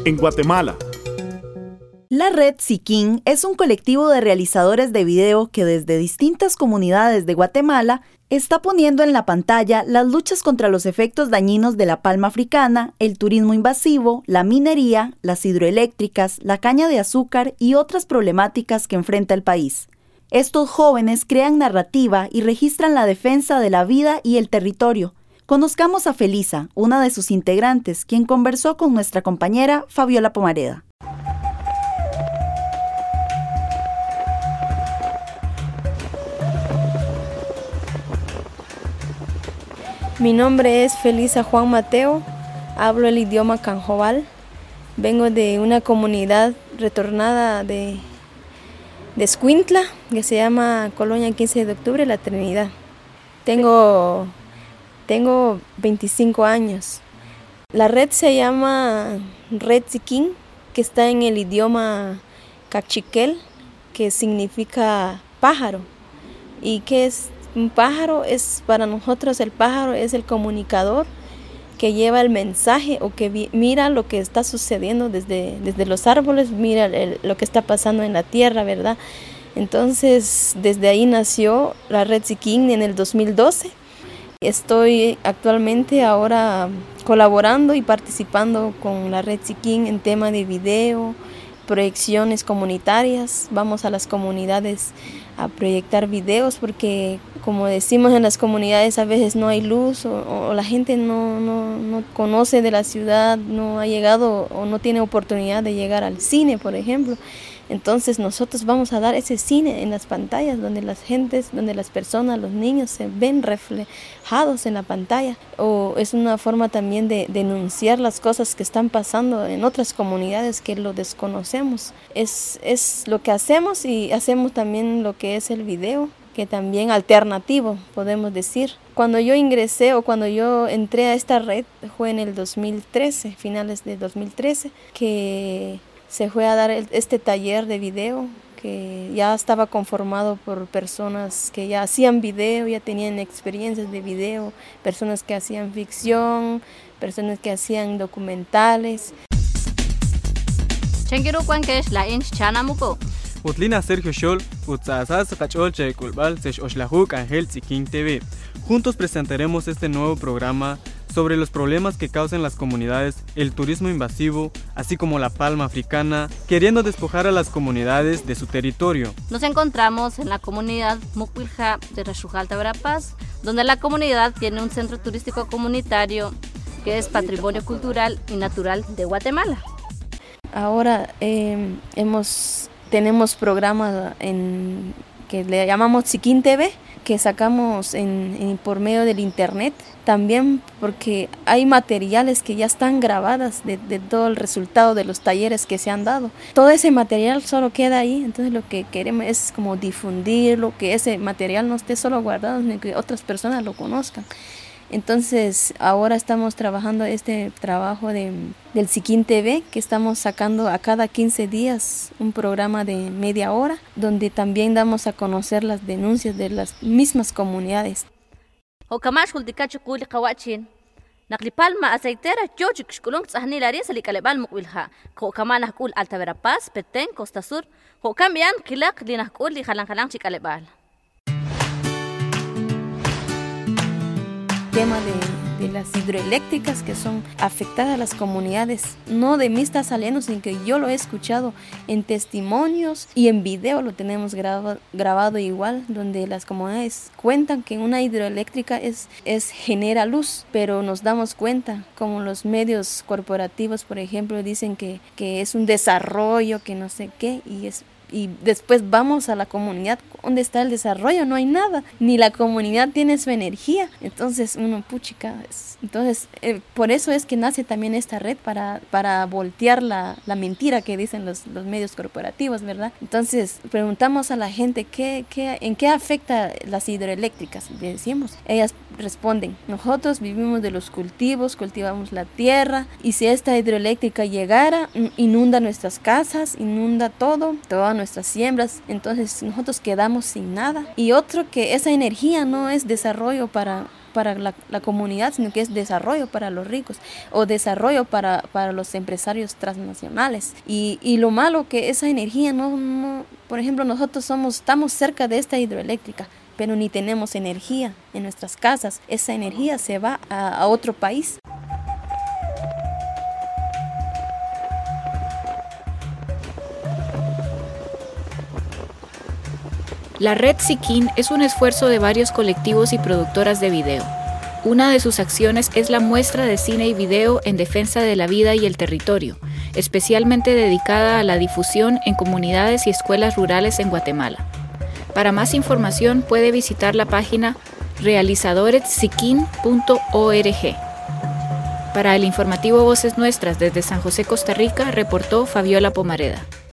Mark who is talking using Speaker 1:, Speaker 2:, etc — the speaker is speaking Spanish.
Speaker 1: en Guatemala.
Speaker 2: La Red Siquín es un colectivo de realizadores de video que desde distintas comunidades de Guatemala está poniendo en la pantalla las luchas contra los efectos dañinos de la palma africana, el turismo invasivo, la minería, las hidroeléctricas, la caña de azúcar y otras problemáticas que enfrenta el país. Estos jóvenes crean narrativa y registran la defensa de la vida y el territorio. Conozcamos a Felisa, una de sus integrantes, quien conversó con nuestra compañera Fabiola Pomareda.
Speaker 3: Mi nombre es Felisa Juan Mateo, hablo el idioma canjobal, vengo de una comunidad retornada de Escuintla, que se llama Colonia 15 de Octubre, La Trinidad. Tengo 25 años. La red se llama Red Siquín, que está en el idioma cachiquel, que significa pájaro. ¿Y qué es un pájaro? Para nosotros el pájaro es el comunicador que lleva el mensaje o que mira lo que está sucediendo desde los árboles, mira lo que está pasando en la tierra, ¿verdad? Entonces, desde ahí nació la Red Siquín en el 2012. Estoy actualmente ahora colaborando y participando con la Red Siquín en tema de video, proyecciones comunitarias. Vamos a las comunidades a proyectar videos porque, como decimos, en las comunidades a veces no hay luz o la gente no conoce de la ciudad, no ha llegado o no tiene oportunidad de llegar al cine, por ejemplo. Entonces nosotros vamos a dar ese cine en las pantallas donde las gentes, donde las personas, los niños se ven reflejados en la pantalla. O es una forma también de denunciar las cosas que están pasando en otras comunidades que lo desconocemos. Es lo que hacemos, y hacemos también lo que es el video, que también alternativo, podemos decir. Cuando yo ingresé o cuando yo entré a esta red fue en el 2013, finales de 2013, que se fue a dar este taller de video, que ya estaba conformado por personas que ya hacían video, ya tenían experiencias de video, personas que hacían ficción, personas que hacían documentales.
Speaker 4: Utlina Sergio Scholl, Utzazaz Cachol Chekulbal, Sech Oshlahuk Ángel Siquín TV. Juntos presentaremos este nuevo programa sobre los problemas que causan las comunidades, el turismo invasivo, así como la palma africana, queriendo despojar a las comunidades de su territorio.
Speaker 5: Nos encontramos en la comunidad Mucuilja de Reshujalta, Verapaz, donde la comunidad tiene un centro turístico comunitario que es patrimonio cultural y natural de Guatemala.
Speaker 3: Ahora tenemos programas que le llamamos Siquín TV, que sacamos por medio del internet, también porque hay materiales que ya están grabadas de todo el resultado de los talleres que se han dado. Todo ese material solo queda ahí, entonces lo que queremos es como difundirlo, que ese material no esté solo guardado, sino que otras personas lo conozcan. Entonces ahora estamos trabajando este trabajo del Siquín TV, que estamos sacando a cada 15 días un programa de media hora, donde también damos a conocer las denuncias de las mismas comunidades.
Speaker 5: Palma aceitera chochik shkulung tsahni larin salikalebal mukwilha ko kamana kul Alta Verapaz, Petén, Costa Sur, ho cambian kilak linakul li halang chikalebal.
Speaker 3: Tema de las hidroeléctricas que son afectadas a las comunidades, no de mí está saliendo, sino que yo lo he escuchado en testimonios y en video lo tenemos grabado igual, donde las comunidades cuentan que una hidroeléctrica genera luz, pero nos damos cuenta, como los medios corporativos, por ejemplo, dicen que es un desarrollo, que no sé qué, y después vamos a la comunidad, ¿dónde está el desarrollo? No hay nada, ni la comunidad tiene su energía. Entonces por eso es que nace también esta red, para voltear la mentira que dicen los medios corporativos, ¿verdad? Entonces preguntamos a la gente ¿en qué afecta las hidroeléctricas? Le decimos, ellas responden, nosotros vivimos de los cultivos, cultivamos la tierra, y si esta hidroeléctrica llegara, inunda nuestras casas, inunda todas nuestras siembras, entonces nosotros quedamos sin nada. Y otro, que esa energía no es desarrollo para para la comunidad, sino que es desarrollo para los ricos o desarrollo para los empresarios transnacionales. Y lo malo que esa energía no, por ejemplo, nosotros estamos cerca de esta hidroeléctrica, pero ni tenemos energía en nuestras casas. Esa energía se va a otro país.
Speaker 1: La red Siquín es un esfuerzo de varios colectivos y productoras de video. Una de sus acciones es la muestra de cine y video en defensa de la vida y el territorio, especialmente dedicada a la difusión en comunidades y escuelas rurales en Guatemala. Para más información puede visitar la página realizadoressiquin.org. Para el informativo Voces Nuestras desde San José, Costa Rica, reportó Fabiola Pomareda.